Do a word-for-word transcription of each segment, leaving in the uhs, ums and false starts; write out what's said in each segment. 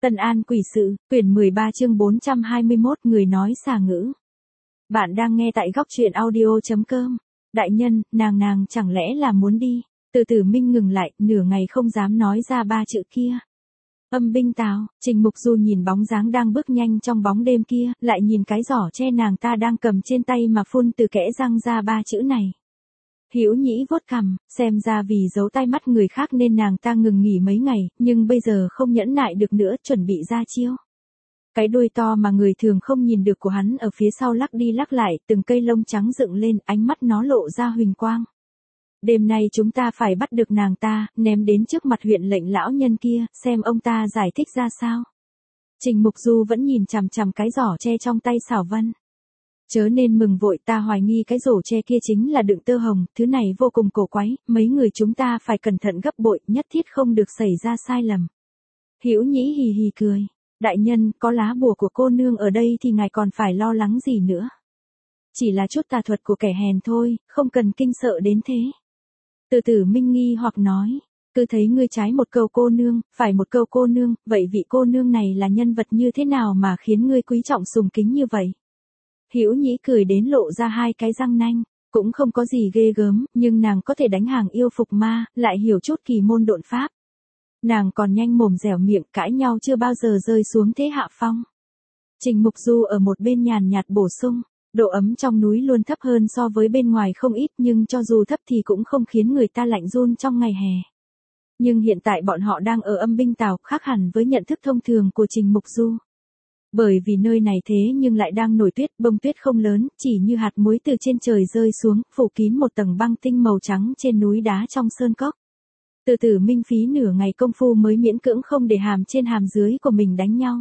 Tân An Quỷ Sự, quyển mười ba chương bốn trăm hai mươi mốt người nói xà ngữ. Bạn đang nghe tại góc truyện audio.com. Đại nhân, nàng nàng chẳng lẽ là muốn đi? Từ Tử Minh ngừng lại, nửa ngày không dám nói ra ba chữ kia. Âm binh tào, Trình Mục Du nhìn bóng dáng đang bước nhanh trong bóng đêm kia, lại nhìn cái giỏ tre nàng ta đang cầm trên tay mà phun từ kẽ răng ra ba chữ này. Hữu Nhĩ vuốt cằm, xem ra vì giấu tai mắt người khác nên nàng ta ngừng nghỉ mấy ngày, nhưng bây giờ không nhẫn nại được nữa, chuẩn bị ra chiêu. Cái đuôi to mà người thường không nhìn được của hắn ở phía sau lắc đi lắc lại, từng cây lông trắng dựng lên, ánh mắt nó lộ ra huỳnh quang. Đêm nay chúng ta phải bắt được nàng ta, ném đến trước mặt huyện lệnh lão nhân kia, xem ông ta giải thích ra sao. Trình Mục Du vẫn nhìn chằm chằm cái giỏ tre trong tay Xảo Vân. Chớ nên mừng vội, ta hoài nghi cái rổ tre kia chính là đựng tơ hồng, thứ này vô cùng cổ quái, mấy người chúng ta phải cẩn thận gấp bội, nhất thiết không được xảy ra sai lầm. Hữu Nhĩ hì hì cười, đại nhân, có lá bùa của cô nương ở đây thì ngài còn phải lo lắng gì nữa. Chỉ là chút tà thuật của kẻ hèn thôi, không cần kinh sợ đến thế. Từ Tử Minh nghi hoặc nói, cứ thấy ngươi trái một câu cô nương, phải một câu cô nương, vậy vị cô nương này là nhân vật như thế nào mà khiến ngươi quý trọng sùng kính như vậy? Hữu Nhĩ cười đến lộ ra hai cái răng nanh, cũng không có gì ghê gớm, nhưng nàng có thể đánh hàng yêu phục ma, lại hiểu chút kỳ môn độn pháp. Nàng còn nhanh mồm dẻo miệng, cãi nhau chưa bao giờ rơi xuống thế hạ phong. Trình Mục Du ở một bên nhàn nhạt bổ sung, độ ấm trong núi luôn thấp hơn so với bên ngoài không ít, nhưng cho dù thấp thì cũng không khiến người ta lạnh run trong ngày hè. Nhưng hiện tại bọn họ đang ở âm binh tào, khác hẳn với nhận thức thông thường của Trình Mục Du. Bởi vì nơi này thế nhưng lại đang nổi tuyết, bông tuyết không lớn, chỉ như hạt muối từ trên trời rơi xuống, phủ kín một tầng băng tinh màu trắng trên núi đá trong sơn cốc. Từ Tử Minh phí nửa ngày công phu mới miễn cưỡng không để hàm trên hàm dưới của mình đánh nhau.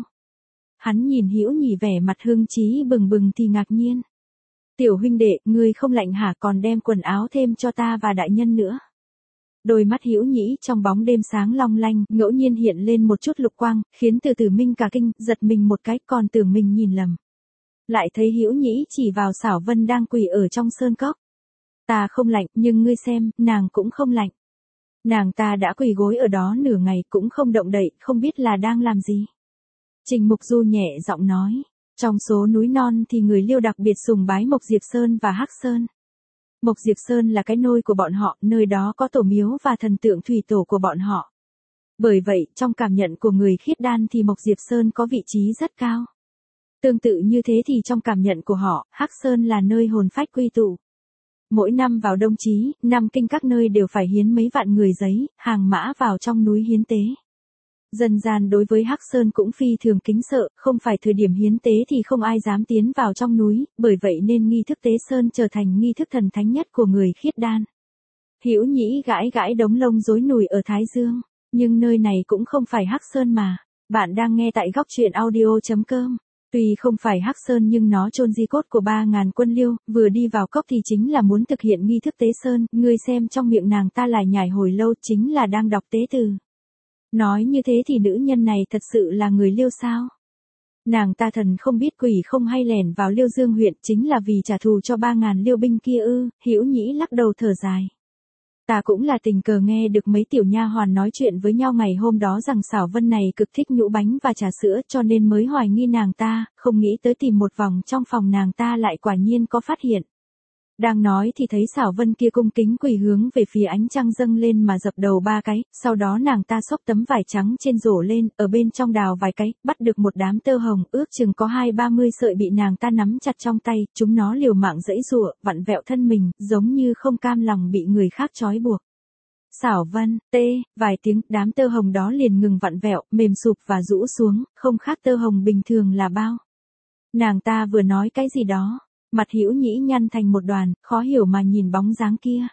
Hắn nhìn Hữu Nhĩ vẻ mặt hưng trí bừng bừng thì ngạc nhiên. Tiểu huynh đệ, ngươi không lạnh hả, còn đem quần áo thêm cho ta và đại nhân nữa. Đôi mắt Hữu Nhĩ trong bóng đêm sáng long lanh, ngẫu nhiên hiện lên một chút lục quang, khiến Từ Tử Minh cả kinh, giật mình một cái, còn tưởng mình nhìn lầm. Lại thấy Hữu Nhĩ chỉ vào Xảo Vân đang quỳ ở trong sơn cốc. Ta không lạnh, nhưng ngươi xem, nàng cũng không lạnh. Nàng ta đã quỳ gối ở đó nửa ngày cũng không động đậy, không biết là đang làm gì. Trình Mục Du nhẹ giọng nói, trong số núi non thì người Liêu đặc biệt sùng bái Mộc Diệp Sơn và Hắc Sơn. Mộc Diệp Sơn là cái nôi của bọn họ, nơi đó có tổ miếu và thần tượng thủy tổ của bọn họ. Bởi vậy, trong cảm nhận của người khiết đan thì Mộc Diệp Sơn có vị trí rất cao. Tương tự như thế thì trong cảm nhận của họ, Hắc Sơn là nơi hồn phách quy tụ. Mỗi năm vào đông chí, năm kinh các nơi đều phải hiến mấy vạn người giấy, hàng mã vào trong núi hiến tế. Dần dàn đối với Hắc Sơn cũng phi thường kính sợ, không phải thời điểm hiến tế thì không ai dám tiến vào trong núi, bởi vậy nên nghi thức tế sơn trở thành nghi thức thần thánh nhất của người khiết đan. Hữu Nhĩ gãi gãi đống lông rối nùi ở Thái Dương, nhưng nơi này cũng không phải Hắc Sơn mà. Bạn đang nghe tại góc truyện audio.com. Tuy không phải Hắc Sơn nhưng nó chôn di cốt của ba ngàn quân Liêu, vừa đi vào cốc thì chính là muốn thực hiện nghi thức tế sơn, ngươi xem trong miệng nàng ta lải nhải hồi lâu chính là đang đọc tế từ. Nói như thế thì nữ nhân này thật sự là người Liêu sao? Nàng ta thần không biết quỷ không hay lẻn vào Liêu Dương huyện chính là vì trả thù cho ba ngàn Liêu binh kia ư? Hữu Nhĩ lắc đầu thở dài. Ta cũng là tình cờ nghe được mấy tiểu nha hoàn nói chuyện với nhau ngày hôm đó rằng Xảo Vân này cực thích nhũ bánh và trà sữa cho nên mới hoài nghi nàng ta, không nghĩ tới tìm một vòng trong phòng nàng ta lại quả nhiên có phát hiện. Đang nói thì thấy Xảo Vân kia cung kính quỳ hướng về phía ánh trăng dâng lên mà dập đầu ba cái, sau đó nàng ta xốc tấm vải trắng trên rổ lên, ở bên trong đào vài cái, bắt được một đám tơ hồng, ước chừng có hai ba mươi sợi bị nàng ta nắm chặt trong tay, chúng nó liều mạng giãy giụa, vặn vẹo thân mình, giống như không cam lòng bị người khác trói buộc. Xảo Vân, tê, vài tiếng, đám tơ hồng đó liền ngừng vặn vẹo, mềm sụp và rũ xuống, không khác tơ hồng bình thường là bao. Nàng ta vừa nói cái gì đó. Mặt Hữu Nhĩ nhăn thành một đoàn, khó hiểu mà nhìn bóng dáng kia.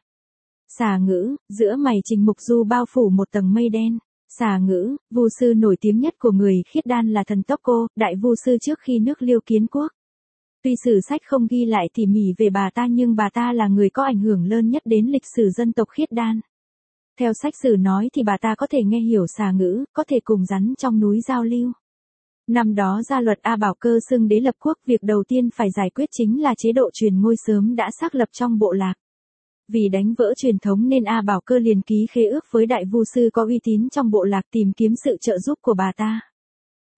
Xà ngữ, giữa mày Trình Mục Du bao phủ một tầng mây đen. Xà ngữ, vu sư nổi tiếng nhất của người khiết đan là thần Tốc Cô, đại vu sư trước khi nước Liêu kiến quốc. Tuy sử sách không ghi lại tỉ mỉ về bà ta nhưng bà ta là người có ảnh hưởng lớn nhất đến lịch sử dân tộc khiết đan. Theo sách sử nói thì bà ta có thể nghe hiểu xà ngữ, có thể cùng rắn trong núi giao lưu. Năm đó ra luật A Bảo Cơ xưng đế lập quốc, việc đầu tiên phải giải quyết chính là chế độ truyền ngôi sớm đã xác lập trong bộ lạc. Vì đánh vỡ truyền thống nên A Bảo Cơ liền ký khế ước với đại vu sư có uy tín trong bộ lạc tìm kiếm sự trợ giúp của bà ta.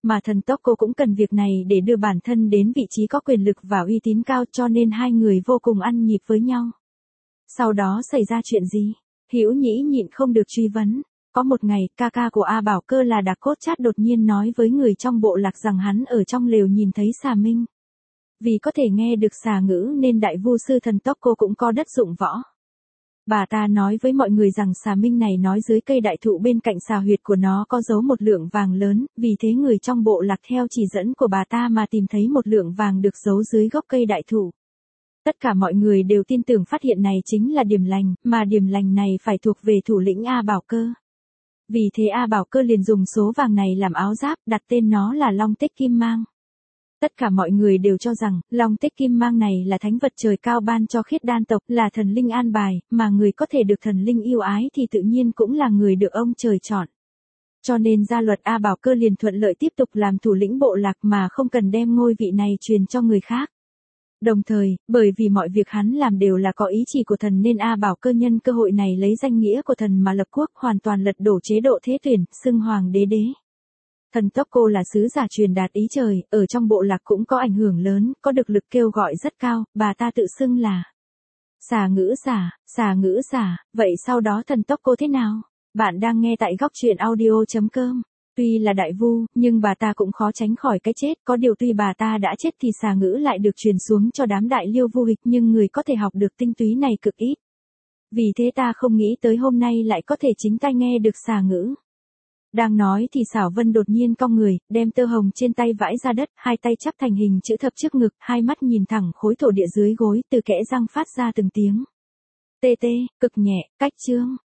Mà thần tốc cô cũng cần việc này để đưa bản thân đến vị trí có quyền lực và uy tín cao, cho nên hai người vô cùng ăn nhịp với nhau. Sau đó xảy ra chuyện gì? Hữu Nhĩ nhịn không được truy vấn. Có một ngày, ca ca của A Bảo Cơ là Đạc Cốt Chát đột nhiên nói với người trong bộ lạc rằng hắn ở trong lều nhìn thấy xà minh. Vì có thể nghe được xà ngữ nên đại vu sư thần tốc cô cũng có đất dụng võ. Bà ta nói với mọi người rằng xà minh này nói dưới cây đại thụ bên cạnh xà huyệt của nó có giấu một lượng vàng lớn, vì thế người trong bộ lạc theo chỉ dẫn của bà ta mà tìm thấy một lượng vàng được giấu dưới gốc cây đại thụ. Tất cả mọi người đều tin tưởng phát hiện này chính là điểm lành, mà điểm lành này phải thuộc về thủ lĩnh A Bảo Cơ. Vì thế A Bảo Cơ liền dùng số vàng này làm áo giáp, đặt tên nó là Long Tích Kim Mang. Tất cả mọi người đều cho rằng, Long Tích Kim Mang này là thánh vật trời cao ban cho Khiết Đan tộc, là thần linh an bài, mà người có thể được thần linh yêu ái thì tự nhiên cũng là người được ông trời chọn. Cho nên gia luật A Bảo Cơ liền thuận lợi tiếp tục làm thủ lĩnh bộ lạc mà không cần đem ngôi vị này truyền cho người khác. Đồng thời, bởi vì mọi việc hắn làm đều là có ý chỉ của thần nên A Bảo Cơ nhân cơ hội này lấy danh nghĩa của thần mà lập quốc, hoàn toàn lật đổ chế độ thế tuyển, xưng hoàng đế đế. Thần tốc cô là sứ giả truyền đạt ý trời, ở trong bộ lạc cũng có ảnh hưởng lớn, có được lực kêu gọi rất cao, bà ta tự xưng là xà ngữ giả, xà ngữ giả, vậy sau đó thần tốc cô thế nào? Bạn đang nghe tại góc truyện audio chấm com. Tuy là đại vu, nhưng bà ta cũng khó tránh khỏi cái chết, có điều tuy bà ta đã chết thì xà ngữ lại được truyền xuống cho đám đại liêu vu hịch, nhưng người có thể học được tinh túy này cực ít. Vì thế ta không nghĩ tới hôm nay lại có thể chính tai nghe được xà ngữ. Đang nói thì Xảo Vân đột nhiên cong người, đem tơ hồng trên tay vãi ra đất, hai tay chắp thành hình chữ thập trước ngực, hai mắt nhìn thẳng khối thổ địa dưới gối, từ kẽ răng phát ra từng tiếng tê tê, cực nhẹ, cách chương.